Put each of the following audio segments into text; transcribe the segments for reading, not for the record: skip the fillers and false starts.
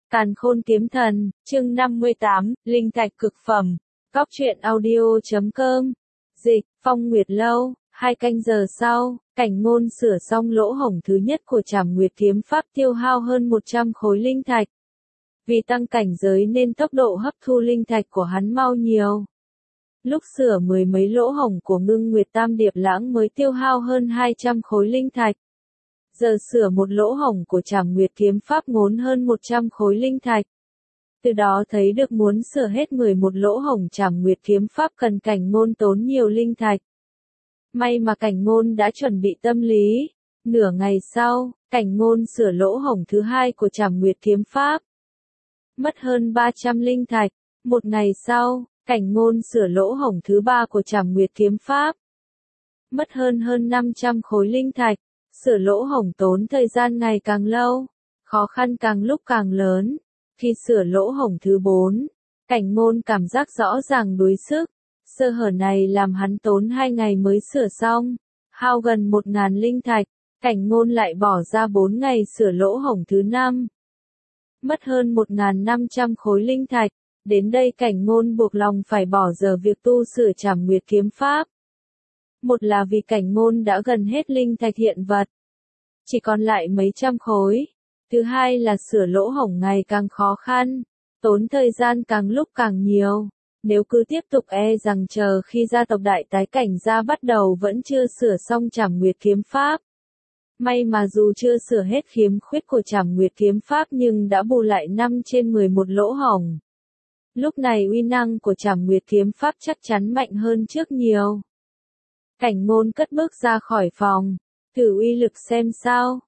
Càn Khôn Kiếm Thần, chương 58, Linh Thạch Cực Phẩm, Cóc truyện audio.com, dịch, Phong Nguyệt Lâu, 2 canh giờ sau, Cảnh Ngôn sửa xong lỗ hổng thứ nhất của Trảm Nguyệt Kiếm Pháp tiêu hao hơn 100 khối linh thạch. Vì tăng cảnh giới nên tốc độ hấp thu linh thạch của hắn mau nhiều. Lúc sửa mười mấy lỗ hổng của Ngưng Nguyệt Tam Điệp Lãng mới tiêu hao hơn 200 khối linh thạch. Giờ sửa một lỗ hổng của Trảm Nguyệt Kiếm Pháp ngốn hơn 100 khối linh thạch. Từ đó thấy được muốn sửa hết 11 lỗ hổng Trảm Nguyệt Kiếm Pháp cần Cảnh Ngôn tốn nhiều linh thạch. May mà Cảnh Ngôn đã chuẩn bị tâm lý. Nửa ngày sau, Cảnh Ngôn sửa lỗ hổng thứ hai của Trảm Nguyệt Kiếm Pháp. Mất hơn 300 linh thạch. Một ngày sau, Cảnh Ngôn sửa lỗ hổng thứ ba của Trảm Nguyệt Kiếm Pháp. Mất hơn 500 khối linh thạch. Sửa lỗ hổng tốn thời gian ngày càng lâu, khó khăn càng lúc càng lớn. Khi sửa lỗ hổng thứ 4, Cảnh Ngôn cảm giác rõ ràng đuối sức. Sơ hở này làm hắn tốn 2 ngày mới sửa xong, hao gần 1000 linh thạch. Cảnh Ngôn lại bỏ ra 4 ngày sửa lỗ hổng thứ 5. Mất hơn 1500 khối linh thạch. Đến đây Cảnh Ngôn buộc lòng phải bỏ dở việc tu sửa Trảm Nguyệt Kiếm Pháp. Một là vì Cảnh Ngôn đã gần hết linh thạch hiện vật, chỉ còn lại mấy trăm khối. Thứ hai là sửa lỗ hổng ngày càng khó khăn, tốn thời gian càng lúc càng nhiều. Nếu cứ tiếp tục rằng chờ khi gia tộc Đại Tái Cảnh gia bắt đầu vẫn chưa sửa xong Trảm Nguyệt Kiếm Pháp. May mà dù chưa sửa hết khiếm khuyết của Trảm Nguyệt Kiếm Pháp nhưng đã bù lại 5 trên 11 lỗ hổng. Lúc này uy năng của Trảm Nguyệt Kiếm Pháp chắc chắn mạnh hơn trước nhiều. Cảnh Ngôn cất bước ra khỏi phòng, thử uy lực xem sao.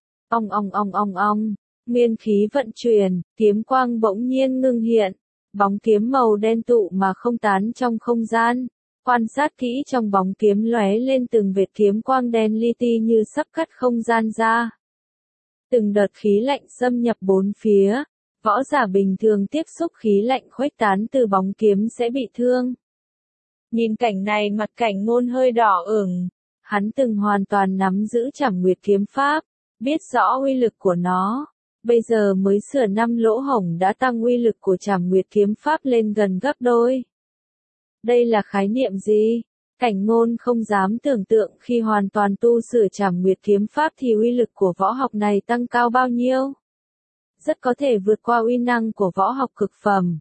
Ong, nguyên khí vận chuyển, kiếm quang bỗng nhiên ngưng hiện, bóng kiếm màu đen tụ mà không tán trong không gian. Quan sát kỹ trong bóng kiếm lóe lên từng vệt kiếm quang đen li ti như sắp cắt không gian ra. Từng đợt khí lạnh xâm nhập bốn phía, võ giả bình thường tiếp xúc khí lạnh khuếch tán từ bóng kiếm sẽ bị thương. Nhìn cảnh này mặt Cảnh Ngôn hơi đỏ ửng, hắn từng hoàn toàn nắm giữ Trảm Nguyệt Kiếm Pháp, biết rõ uy lực của nó, bây giờ mới sửa 5 lỗ hổng đã tăng uy lực của Trảm Nguyệt Kiếm Pháp lên gần gấp đôi. Đây là khái niệm gì? Cảnh Ngôn không dám tưởng tượng khi hoàn toàn tu sửa Trảm Nguyệt Kiếm Pháp thì uy lực của võ học này tăng cao bao nhiêu? Rất có thể vượt qua uy năng của võ học cực phẩm.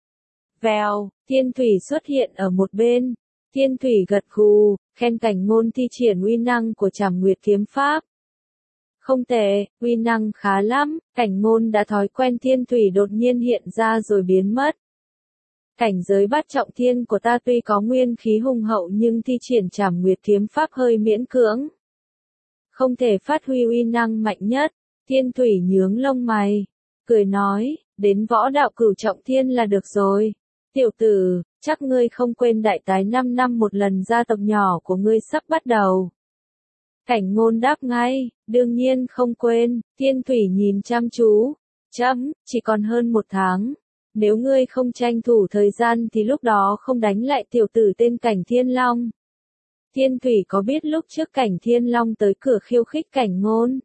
Vèo, Thiên Thủy xuất hiện ở một bên. Thiên Thủy gật gù, khen Cảnh Ngôn thi triển uy năng của Trảm Nguyệt Kiếm Pháp. Không tệ, uy năng khá lắm. Cảnh Ngôn đã thói quen Thiên Thủy đột nhiên hiện ra rồi biến mất. Cảnh giới bát trọng thiên của ta tuy có nguyên khí hùng hậu nhưng thi triển Trảm Nguyệt Kiếm Pháp hơi miễn cưỡng. Không thể phát huy uy năng mạnh nhất. Thiên Thủy nhướng lông mày, cười nói, đến võ đạo cửu trọng thiên là được rồi. Tiểu tử, chắc ngươi không quên đại tái 5 năm một lần gia tộc nhỏ của ngươi sắp bắt đầu. Cảnh Ngôn đáp ngay, đương nhiên không quên. Thiên Thủy nhìn chăm chú, chỉ còn hơn 1 tháng. Nếu ngươi không tranh thủ thời gian thì lúc đó không đánh lại tiểu tử tên Cảnh Thiên Long. Thiên Thủy có biết lúc trước Cảnh Thiên Long tới cửa khiêu khích Cảnh Ngôn?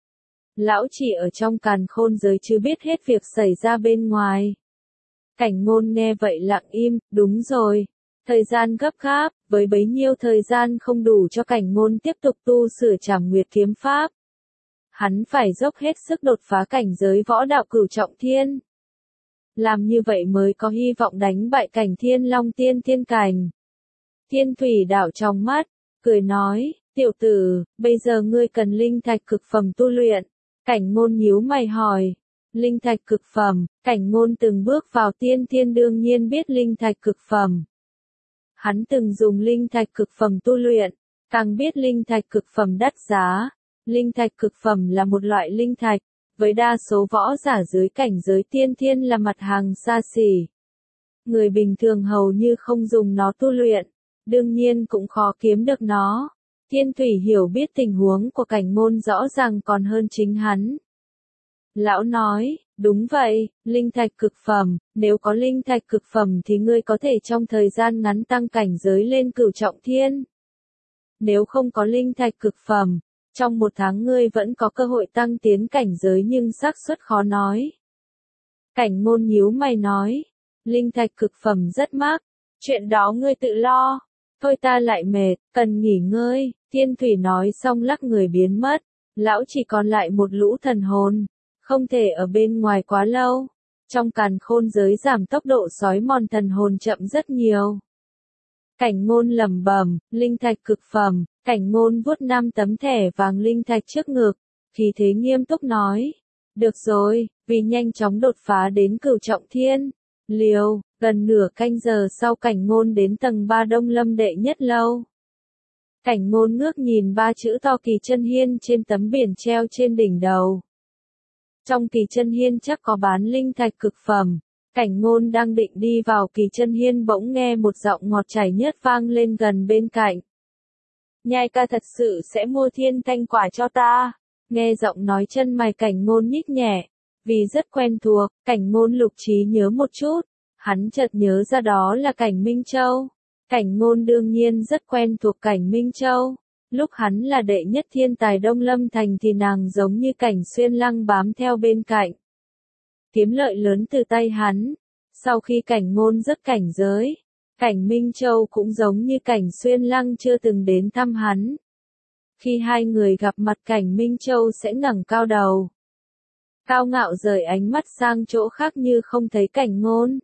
Lão chỉ ở trong càn khôn giới chứ biết hết việc xảy ra bên ngoài. Cảnh Ngôn nghe vậy lặng im, đúng rồi. Thời gian gấp gáp, với bấy nhiêu thời gian không đủ cho Cảnh Ngôn tiếp tục tu sửa Trảm Nguyệt Kiếm Pháp. Hắn phải dốc hết sức đột phá cảnh giới võ đạo cửu trọng thiên. Làm như vậy mới có hy vọng đánh bại Cảnh Thiên Long tiên thiên cảnh. Thiên Thủy đảo trong mắt, cười nói, tiểu tử, bây giờ ngươi cần linh thạch cực phẩm tu luyện. Cảnh Ngôn nhíu mày hỏi. Linh thạch cực phẩm, Cảnh Ngôn từng bước vào tiên thiên đương nhiên biết linh thạch cực phẩm. Hắn từng dùng linh thạch cực phẩm tu luyện, càng biết linh thạch cực phẩm đắt giá. Linh thạch cực phẩm là một loại linh thạch, với đa số võ giả dưới cảnh giới tiên thiên là mặt hàng xa xỉ. Người bình thường hầu như không dùng nó tu luyện, đương nhiên cũng khó kiếm được nó. Thiên Thủy hiểu biết tình huống của Cảnh Ngôn rõ ràng còn hơn chính hắn. Lão nói, đúng vậy, linh thạch cực phẩm, nếu có linh thạch cực phẩm thì ngươi có thể trong thời gian ngắn tăng cảnh giới lên cửu trọng thiên. Nếu không có linh thạch cực phẩm, trong 1 tháng ngươi vẫn có cơ hội tăng tiến cảnh giới nhưng xác suất khó nói. Cảnh Ngôn nhíu mày nói, linh thạch cực phẩm rất mắc, chuyện đó ngươi tự lo, thôi ta lại mệt, cần nghỉ ngơi. Thiên Thủy nói xong lắc người biến mất, lão chỉ còn lại một lũ thần hồn, không thể ở bên ngoài quá lâu. Trong càn khôn giới giảm tốc độ sói mòn thần hồn chậm rất nhiều. Cảnh Ngôn lẩm bẩm, linh thạch cực phẩm. Cảnh Ngôn vuốt 5 tấm thẻ vàng linh thạch trước ngực, khí thế nghiêm túc nói, được rồi, vì nhanh chóng đột phá đến cửu trọng thiên. Liều, gần nửa canh giờ sau Cảnh Ngôn đến tầng 3 Đông Lâm đệ nhất lâu. Cảnh Ngôn ngước nhìn 3 chữ to Kỳ Chân Hiên trên tấm biển treo trên đỉnh đầu. Trong Kỳ Chân Hiên chắc có bán linh thạch cực phẩm. Cảnh Ngôn đang định đi vào Kỳ Chân Hiên bỗng nghe một giọng ngọt chảy nhất vang lên gần bên cạnh. Nhai ca thật sự sẽ mua thiên thanh quả cho ta. Nghe giọng nói chân mày Cảnh Ngôn nhích nhẹ, vì rất quen thuộc, Cảnh Ngôn lục trí nhớ một chút, hắn chợt nhớ ra đó là Cảnh Minh Châu. Cảnh Ngôn đương nhiên rất quen thuộc Cảnh Minh Châu, lúc hắn là đệ nhất thiên tài Đông Lâm Thành thì nàng giống như Cảnh Xuyên Lăng bám theo bên cạnh. Kiếm lợi lớn từ tay hắn, sau khi Cảnh Ngôn rất cảnh giới, Cảnh Minh Châu cũng giống như Cảnh Xuyên Lăng chưa từng đến thăm hắn. Khi hai người gặp mặt Cảnh Minh Châu sẽ ngẩng cao đầu, cao ngạo rời ánh mắt sang chỗ khác như không thấy Cảnh Ngôn.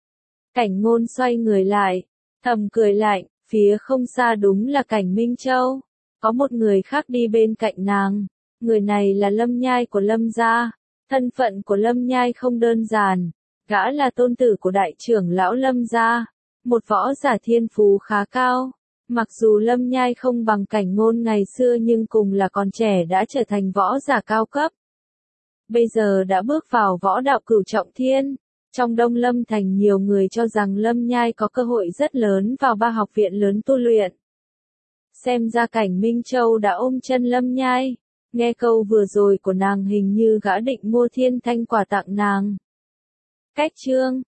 Cảnh Ngôn xoay người lại, thầm cười lạnh, phía không xa đúng là Cảnh Minh Châu, có một người khác đi bên cạnh nàng, người này là Lâm Nhai của Lâm gia, thân phận của Lâm Nhai không đơn giản, gã là tôn tử của đại trưởng lão Lâm gia, một võ giả thiên phú khá cao. Mặc dù Lâm Nhai không bằng Cảnh Ngôn ngày xưa nhưng cùng là còn trẻ đã trở thành võ giả cao cấp. Bây giờ đã bước vào võ đạo cửu trọng thiên. Trong Đông Lâm Thành nhiều người cho rằng Lâm Nhai có cơ hội rất lớn vào 3 học viện lớn tu luyện. Xem ra Cảnh Minh Châu đã ôm chân Lâm Nhai. Nghe câu vừa rồi của nàng hình như gã định mua thiên thanh quả tặng nàng. Cách chương